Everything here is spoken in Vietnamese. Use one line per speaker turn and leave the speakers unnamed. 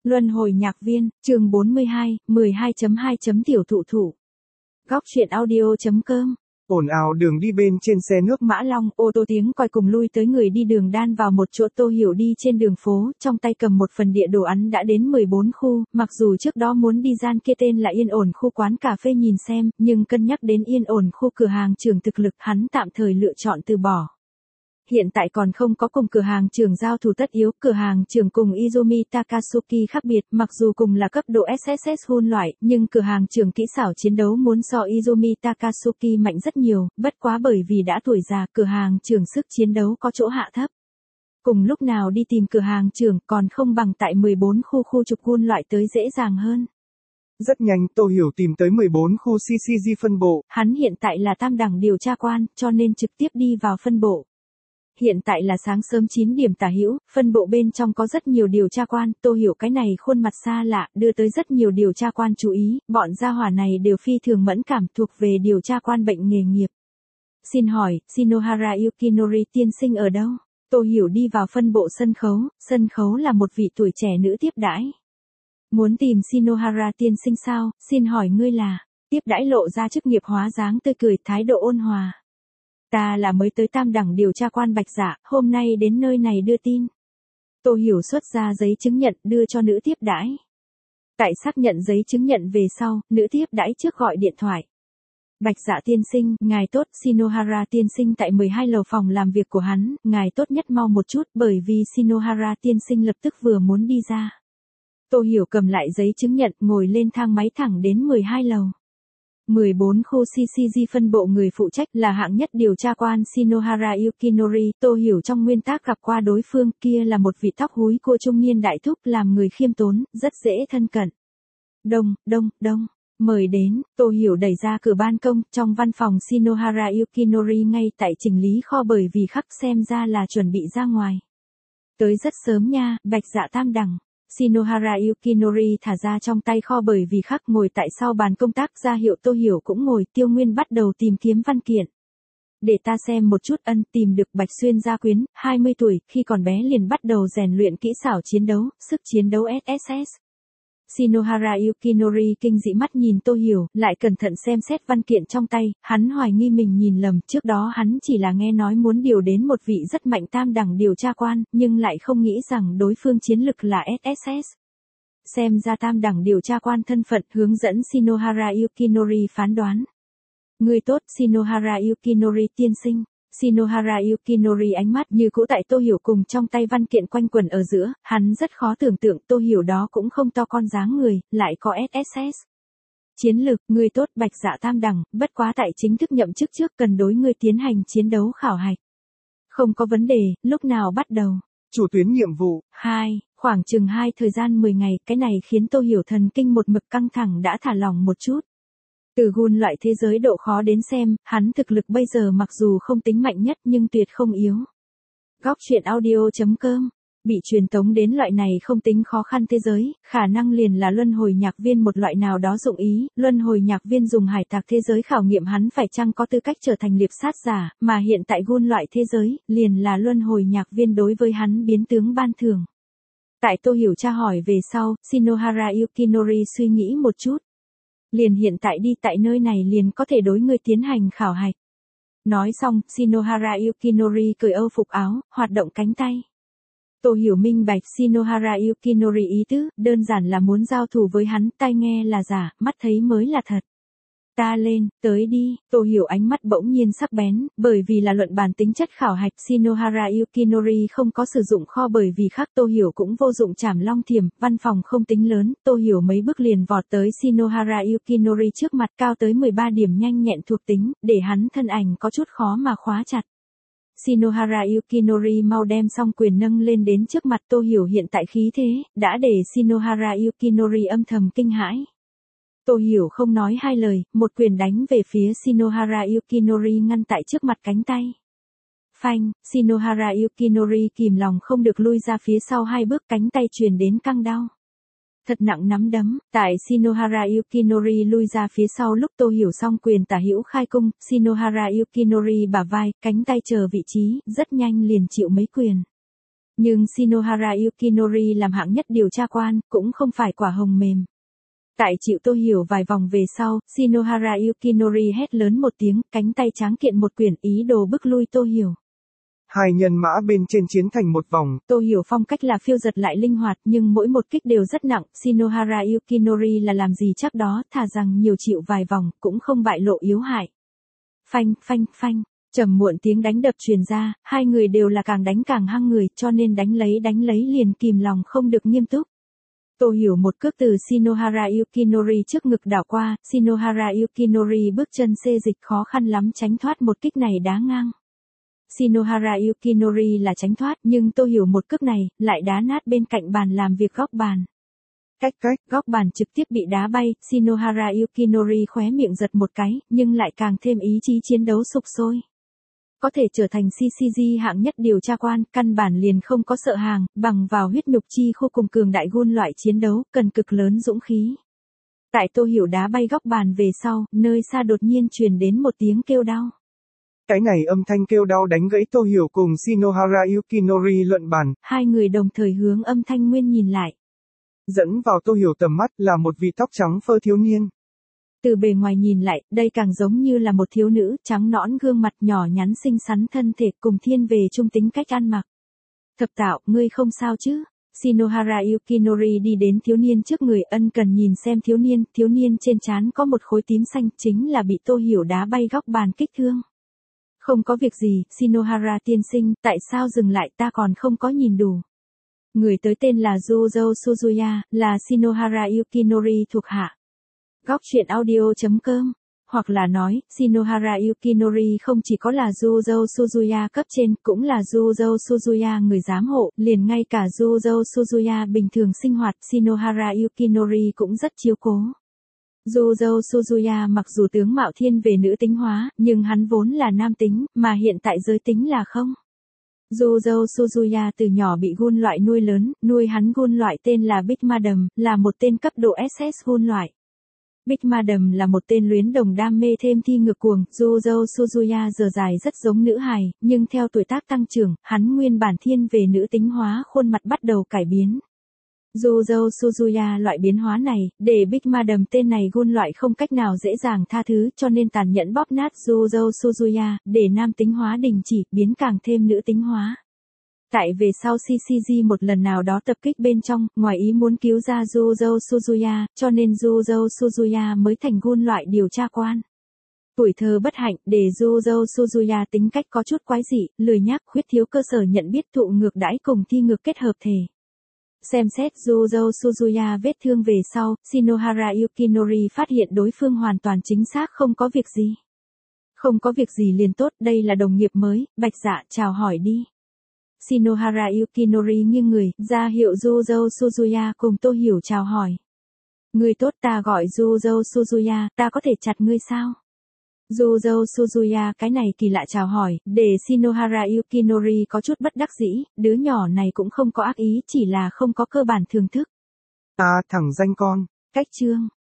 Luân hồi nhạc viên, chương 42, 12.2. Tiểu thụ thụ. Góc truyện audio.com.
Ồn ào đường đi bên trên xe nước
Mã Long, ô tô tiếng còi cùng lui tới người đi đường đan vào một chỗ. Tô Hiểu đi trên đường phố, trong tay cầm một phần địa đồ ăn đã đến 14 khu, mặc dù trước đó muốn đi gian kia tên là Yên Ổn khu quán cà phê nhìn xem, nhưng cân nhắc đến Yên Ổn khu cửa hàng trưởng thực lực, hắn tạm thời lựa chọn từ bỏ. Hiện tại còn không có cùng cửa hàng trưởng giao thủ tất yếu, cửa hàng trưởng cùng Izumi Takasuki khác biệt, mặc dù cùng là cấp độ SSS Hun loại, nhưng cửa hàng trưởng kỹ xảo chiến đấu muốn so Izumi Takasuki mạnh rất nhiều, bất quá bởi vì đã tuổi già, cửa hàng trưởng sức chiến đấu có chỗ hạ thấp. Cùng lúc nào đi tìm cửa hàng trưởng còn không bằng tại 14 khu trục Hun loại tới dễ dàng hơn.
Rất nhanh Tô Hiểu tìm tới 14 khu CCG phân bộ.
Hắn hiện tại là tam đẳng điều tra quan, cho nên trực tiếp đi vào phân bộ. Hiện tại là sáng sớm 9 điểm tả hữu, phân bộ bên trong có rất nhiều điều tra quan, Tô Hiểu cái này khuôn mặt xa lạ, đưa tới rất nhiều điều tra quan chú ý, bọn gia hỏa này đều phi thường mẫn cảm thuộc về điều tra quan bệnh nghề nghiệp. Xin hỏi, Shinohara Yukinori tiên sinh ở đâu? Tô Hiểu đi vào phân bộ sân khấu là một vị tuổi trẻ nữ tiếp đãi. Muốn tìm Shinohara tiên sinh sao, xin hỏi ngươi là, tiếp đãi lộ ra chức nghiệp hóa dáng tươi cười, thái độ ôn hòa. Ta là mới tới tam đẳng điều tra quan Bạch Dạ, hôm nay đến nơi này đưa tin. Tô Hiểu xuất ra giấy chứng nhận đưa cho nữ tiếp đãi. Tại xác nhận giấy chứng nhận về sau, nữ tiếp đãi trước gọi điện thoại. Bạch Dạ tiên sinh, ngài tốt, Shinohara tiên sinh tại 12 lầu phòng làm việc của hắn, ngài tốt nhất mau một chút bởi vì Shinohara tiên sinh lập tức vừa muốn đi ra. Tô Hiểu cầm lại giấy chứng nhận ngồi lên thang máy thẳng đến 12 lầu. 14 khu CCG phân bộ người phụ trách là hạng nhất điều tra quan Shinohara Yukinori, Tô Hiểu trong nguyên tác gặp qua đối phương, kia là một vị tóc húi cua trung niên đại thúc làm người khiêm tốn, rất dễ thân cận. Đông, mời đến, Tô Hiểu đẩy ra cửa ban công, trong văn phòng Shinohara Yukinori ngay tại chỉnh lý kho bởi vì khắc xem ra là chuẩn bị ra ngoài. Tới rất sớm nha, Bạch Dạ tam đẳng. Shinohara Yukinori thả ra trong tay kho bởi vì khắc ngồi tại sau bàn công tác ra hiệu Tô Hiểu cũng ngồi. Tiêu Nguyên bắt đầu tìm kiếm văn kiện. Để ta xem một chút. Tìm được Bạch Xuyên gia quyến, 20 tuổi, khi còn bé liền bắt đầu rèn luyện kỹ xảo chiến đấu, sức chiến đấu SSS. Shinohara Yukinori kinh dị mắt nhìn Tô Hiểu, lại cẩn thận xem xét văn kiện trong tay, hắn hoài nghi mình nhìn lầm, trước đó hắn chỉ là nghe nói muốn điều đến một vị rất mạnh tam đẳng điều tra quan, nhưng lại không nghĩ rằng đối phương chiến lực là SSS. Xem ra tam đẳng điều tra quan thân phận, hướng dẫn Shinohara Yukinori phán đoán. Người tốt, Shinohara Yukinori tiên sinh. Shinohara Yukinori ánh mắt như cũ tại Tô Hiểu cùng trong tay văn kiện quanh quẩn ở giữa, hắn rất khó tưởng tượng Tô Hiểu đó cũng không to con dáng người, lại có SSS. Chiến lược, người tốt Bạch Dạ tam đẳng, bất quá tại chính thức nhậm chức trước cần đối người tiến hành chiến đấu khảo hạch. Không có vấn đề, lúc nào bắt đầu?
Chủ tuyến nhiệm vụ.
2, khoảng chừng 2 thời gian 10 ngày, cái này khiến Tô Hiểu thần kinh một mực căng thẳng đã thả lỏng một chút. Từ Hun loại thế giới độ khó đến xem, hắn thực lực bây giờ mặc dù không tính mạnh nhất nhưng tuyệt không yếu. Góc truyện audio.com. Bị truyền tống đến loại này không tính khó khăn thế giới, khả năng liền là luân hồi nhạc viên một loại nào đó dụng ý, luân hồi nhạc viên dùng hải tặc thế giới khảo nghiệm hắn phải chăng có tư cách trở thành liệp sát giả, mà hiện tại Hun loại thế giới, liền là luân hồi nhạc viên đối với hắn biến tướng ban thưởng. Tại Tô Hiểu tra hỏi về sau, Shinohara Yukinori suy nghĩ một chút. Liền hiện tại đi tại nơi này liền có thể đối người tiến hành khảo hạch. Nói xong, Shinohara Yukinori cởi âu phục áo, hoạt động cánh tay. Tô Hiểu minh bạch Shinohara Yukinori ý tứ, đơn giản là muốn giao thủ với hắn, tai nghe là giả, mắt thấy mới là thật. Ta lên, tới đi, Tô Hiểu ánh mắt bỗng nhiên sắc bén, bởi vì là luận bàn tính chất khảo hạch Shinohara Yukinori không có sử dụng kho bởi vì khác Tô Hiểu cũng vô dụng trảm long thiểm, văn phòng không tính lớn, Tô Hiểu mấy bước liền vọt tới Shinohara Yukinori trước mặt cao tới 13 điểm nhanh nhẹn thuộc tính, để hắn thân ảnh có chút khó mà khóa chặt. Shinohara Yukinori mau đem song quyền nâng lên đến trước mặt Tô Hiểu hiện tại khí thế, đã để Shinohara Yukinori âm thầm kinh hãi. Tô Hiểu không nói hai lời, một quyền đánh về phía Shinohara Yukinori ngăn tại trước mặt cánh tay. Phanh, Shinohara Yukinori kìm lòng không được lui ra phía sau 2 bước, cánh tay truyền đến căng đau. Thật nặng nắm đấm, tại Shinohara Yukinori lui ra phía sau lúc Tô Hiểu song quyền tả hữu khai cung, Shinohara Yukinori bả vai, cánh tay chờ vị trí, rất nhanh liền chịu mấy quyền. Nhưng Shinohara Yukinori làm hạng nhất điều tra quan, cũng không phải quả hồng mềm. Tại chịu Tô Hiểu vài vòng về sau, Shinohara Yukinori hét lớn một tiếng, cánh tay tráng kiện một quyển ý đồ bức lui Tô Hiểu.
Hai nhân mã bên trên chiến thành một vòng.
Tô Hiểu phong cách là phiêu giật lại linh hoạt, nhưng mỗi một kích đều rất nặng. Shinohara Yukinori là làm gì chắc đó, thà rằng nhiều chịu vài vòng, cũng không bại lộ yếu hại. Phanh, phanh, phanh. Trầm muộn tiếng đánh đập truyền ra, hai người đều là càng đánh càng hăng người, cho nên đánh lấy liền kìm lòng không được nghiêm túc. Tô Hiểu một cước từ Shinohara Yukinori trước ngực đảo qua, Shinohara Yukinori bước chân xê dịch khó khăn lắm tránh thoát một kích này đá ngang. Shinohara Yukinori là tránh thoát, nhưng Tô Hiểu một cước này, lại đá nát bên cạnh bàn làm việc góc bàn.
Cách,
góc bàn trực tiếp bị đá bay, Shinohara Yukinori khóe miệng giật một cái, nhưng lại càng thêm ý chí chiến đấu sục sôi. Có thể trở thành CCG hạng nhất điều tra quan, căn bản liền không có sợ hàng, bằng vào huyết nhục chi khu cùng cường đại gun loại chiến đấu, cần cực lớn dũng khí. Tại Tô Hiểu đá bay góc bàn về sau, nơi xa đột nhiên truyền đến một tiếng kêu đau.
Cái này âm thanh kêu đau đánh gãy Tô Hiểu cùng Shinohara Yukinori luận bàn.
Hai người đồng thời hướng âm thanh nguyên nhìn lại.
Dẫn vào Tô Hiểu tầm mắt là một vị tóc trắng phơ thiếu niên.
Từ bề ngoài nhìn lại, đây càng giống như là một thiếu nữ, trắng nõn gương mặt nhỏ nhắn xinh xắn thân thể cùng thiên về trung tính cách ăn mặc. Thập Tạo, ngươi không sao chứ? Shinohara Yukinori đi đến thiếu niên trước người ân cần nhìn xem thiếu niên trên trán có một khối tím xanh, chính là bị Tô Hiểu đá bay góc bàn kích thương. Không có việc gì, Shinohara tiên sinh, tại sao dừng lại ta còn không có nhìn đủ. Người tới tên là Juzo Suzuya, là Shinohara Yukinori thuộc hạ. Góc truyện audio.com, hoặc là nói, Shinohara Yukinori không chỉ có là Juzo Suzuya cấp trên, cũng là Juzo Suzuya người giám hộ, liền ngay cả Juzo Suzuya bình thường sinh hoạt, Shinohara Yukinori cũng rất chiếu cố. Juzo Suzuya mặc dù tướng mạo thiên về nữ tính hóa, nhưng hắn vốn là nam tính, mà hiện tại giới tính là không. Juzo Suzuya từ nhỏ bị gun loại nuôi lớn, nuôi hắn gun loại tên là Big Madam, là một tên cấp độ SS gun loại. Big Madam là một tên luyến đồng đam mê thêm thi ngược cuồng, Juzo Suzuya giờ dài rất giống nữ hài, nhưng theo tuổi tác tăng trưởng, hắn nguyên bản thiên về nữ tính hóa khuôn mặt bắt đầu cải biến. Juzo Suzuya loại biến hóa này, để Big Madam tên này gun loại không cách nào dễ dàng tha thứ cho nên tàn nhẫn bóp nát Juzo Suzuya, để nam tính hóa đình chỉ, biến càng thêm nữ tính hóa. Tại về sau CCG một lần nào đó tập kích bên trong, ngoài ý muốn cứu ra Juzo Suzuya, cho nên Juzo Suzuya mới thành gun loại điều tra quan. Tuổi thơ bất hạnh, để Juzo Suzuya tính cách có chút quái dị, lười nhác, khuyết thiếu cơ sở nhận biết thụ ngược đãi cùng thi ngược kết hợp thể. Xem xét Juzo Suzuya vết thương về sau, Shinohara Yukinori phát hiện đối phương hoàn toàn chính xác không có việc gì. Không có việc gì liền tốt, đây là đồng nghiệp mới, Bạch Dạ, chào hỏi đi. Shinohara Yukinori nghiêng người, ra hiệu Juzo Suzuya cùng Tô Hiểu chào hỏi. Người tốt, ta gọi Juzo Suzuya, ta có thể chặt ngươi sao? Juzo Suzuya cái này kỳ lạ chào hỏi, để Shinohara Yukinori có chút bất đắc dĩ, đứa nhỏ này cũng không có ác ý, chỉ là không có cơ bản thưởng thức.
Thằng danh con.
Cách chương.